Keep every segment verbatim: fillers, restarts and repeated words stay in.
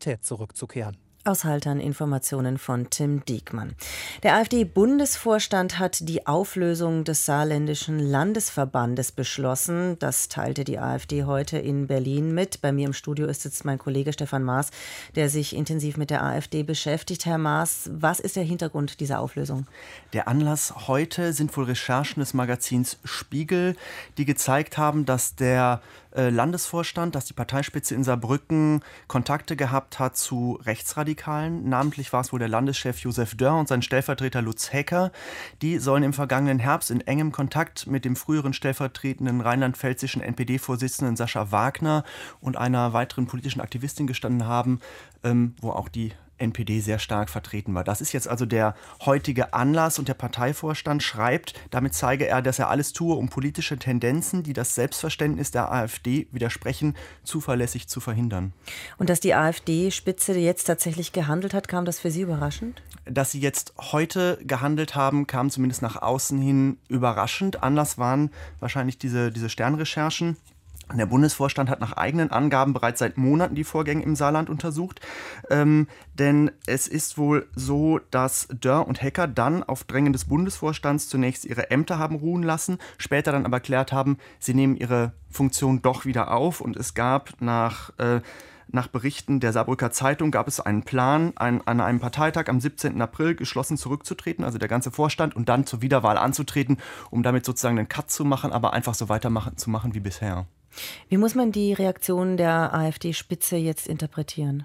Normalität zurückzukehren. Aus Haltern Informationen von Tim Diekmann. Der AfD-Bundesvorstand hat die Auflösung des Saarländischen Landesverbandes beschlossen. Das teilte die AfD heute in Berlin mit. Bei mir im Studio ist jetzt mein Kollege Stefan Maas, der sich intensiv mit der AfD beschäftigt. Herr Maas, was ist der Hintergrund dieser Auflösung? Der Anlass heute sind wohl Recherchen des Magazins Spiegel, die gezeigt haben, dass der Landesvorstand, dass die Parteispitze in Saarbrücken Kontakte gehabt hat zu Rechtsradikalen. Namentlich war es wohl der Landeschef Josef Dörr und sein Stellvertreter Lutz Hecker. Die sollen im vergangenen Herbst in engem Kontakt mit dem früheren stellvertretenden rheinland-pfälzischen N P D-Vorsitzenden Sascha Wagner und einer weiteren politischen Aktivistin gestanden haben, ähm, wo auch die N P D sehr stark vertreten war. Das ist jetzt also der heutige Anlass und der Parteivorstand schreibt, damit zeige er, dass er alles tue, um politische Tendenzen, die das Selbstverständnis der AfD widersprechen, zuverlässig zu verhindern. Und dass die AfD-Spitze jetzt tatsächlich gehandelt hat, kam das für Sie überraschend? Dass sie jetzt heute gehandelt haben, kam zumindest nach außen hin überraschend. Anlass waren wahrscheinlich diese, diese Sternrecherchen. Der Bundesvorstand hat nach eigenen Angaben bereits seit Monaten die Vorgänge im Saarland untersucht. Ähm, denn es ist wohl so, dass Dörr und Hecker dann auf Drängen des Bundesvorstands zunächst ihre Ämter haben ruhen lassen, später dann aber erklärt haben, sie nehmen ihre Funktion doch wieder auf. Und es gab nach... Äh, Nach Berichten der Saarbrücker Zeitung gab es einen Plan, ein, an einem Parteitag am siebzehnten April geschlossen zurückzutreten, also der ganze Vorstand, und dann zur Wiederwahl anzutreten, um damit sozusagen einen Cut zu machen, aber einfach so weitermachen zu machen wie bisher. Wie muss man die Reaktion der AfD-Spitze jetzt interpretieren?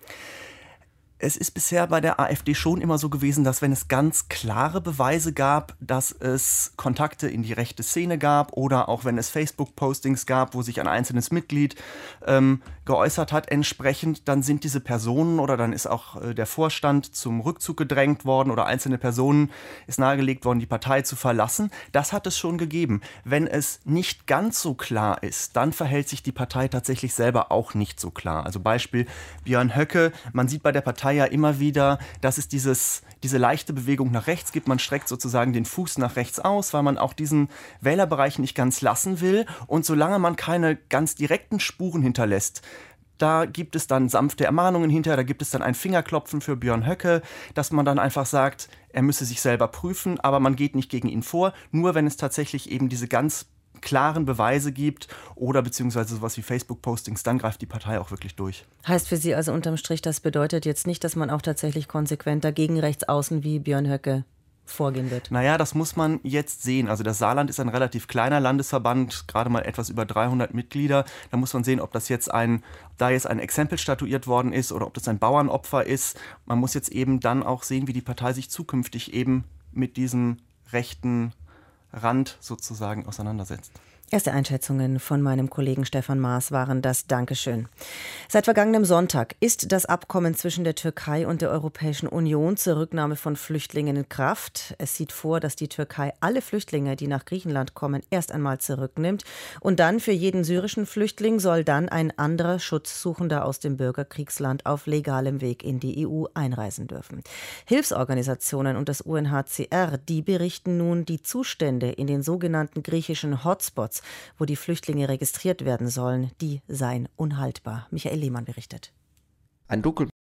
Es ist bisher bei der AfD schon immer so gewesen, dass wenn es ganz klare Beweise gab, dass es Kontakte in die rechte Szene gab oder auch wenn es Facebook-Postings gab, wo sich ein einzelnes Mitglied ähm, geäußert hat entsprechend, dann sind diese Personen oder dann ist auch äh, der Vorstand zum Rückzug gedrängt worden oder einzelne Personen ist nahegelegt worden, die Partei zu verlassen. Das hat es schon gegeben. Wenn es nicht ganz so klar ist, dann verhält sich die Partei tatsächlich selber auch nicht so klar. Also Beispiel Björn Höcke, man sieht bei der Partei ja immer wieder, dass es dieses, diese leichte Bewegung nach rechts gibt. Man streckt sozusagen den Fuß nach rechts aus, weil man auch diesen Wählerbereich nicht ganz lassen will. Und solange man keine ganz direkten Spuren hinterlässt, da gibt es dann sanfte Ermahnungen hinterher, da gibt es dann ein Fingerklopfen für Björn Höcke, dass man dann einfach sagt, er müsse sich selber prüfen, aber man geht nicht gegen ihn vor, nur wenn es tatsächlich eben diese ganz klaren Beweise gibt oder beziehungsweise sowas wie Facebook-Postings, dann greift die Partei auch wirklich durch. Heißt für Sie also unterm Strich, das bedeutet jetzt nicht, dass man auch tatsächlich konsequenter gegen Rechtsaußen wie Björn Höcke vorgehen wird? Naja, das muss man jetzt sehen. Also das Saarland ist ein relativ kleiner Landesverband, gerade mal etwas über dreihundert Mitglieder. Da muss man sehen, ob das jetzt ein, da jetzt ein Exempel statuiert worden ist oder ob das ein Bauernopfer ist. Man muss jetzt eben dann auch sehen, wie die Partei sich zukünftig eben mit diesem rechten Rand sozusagen auseinandersetzt. Erste Einschätzungen von meinem Kollegen Stefan Maas waren das. Dankeschön. Seit vergangenem Sonntag ist das Abkommen zwischen der Türkei und der Europäischen Union zur Rücknahme von Flüchtlingen in Kraft. Es sieht vor, dass die Türkei alle Flüchtlinge, die nach Griechenland kommen, erst einmal zurücknimmt. Und dann für jeden syrischen Flüchtling soll dann ein anderer Schutzsuchender aus dem Bürgerkriegsland auf legalem Weg in die E U einreisen dürfen. Hilfsorganisationen und das U N H C R, die berichten nun, die Zustände in den sogenannten griechischen Hotspots, wo die Flüchtlinge registriert werden sollen, die seien unhaltbar. Michael Lehmann berichtet. Ein Dunkel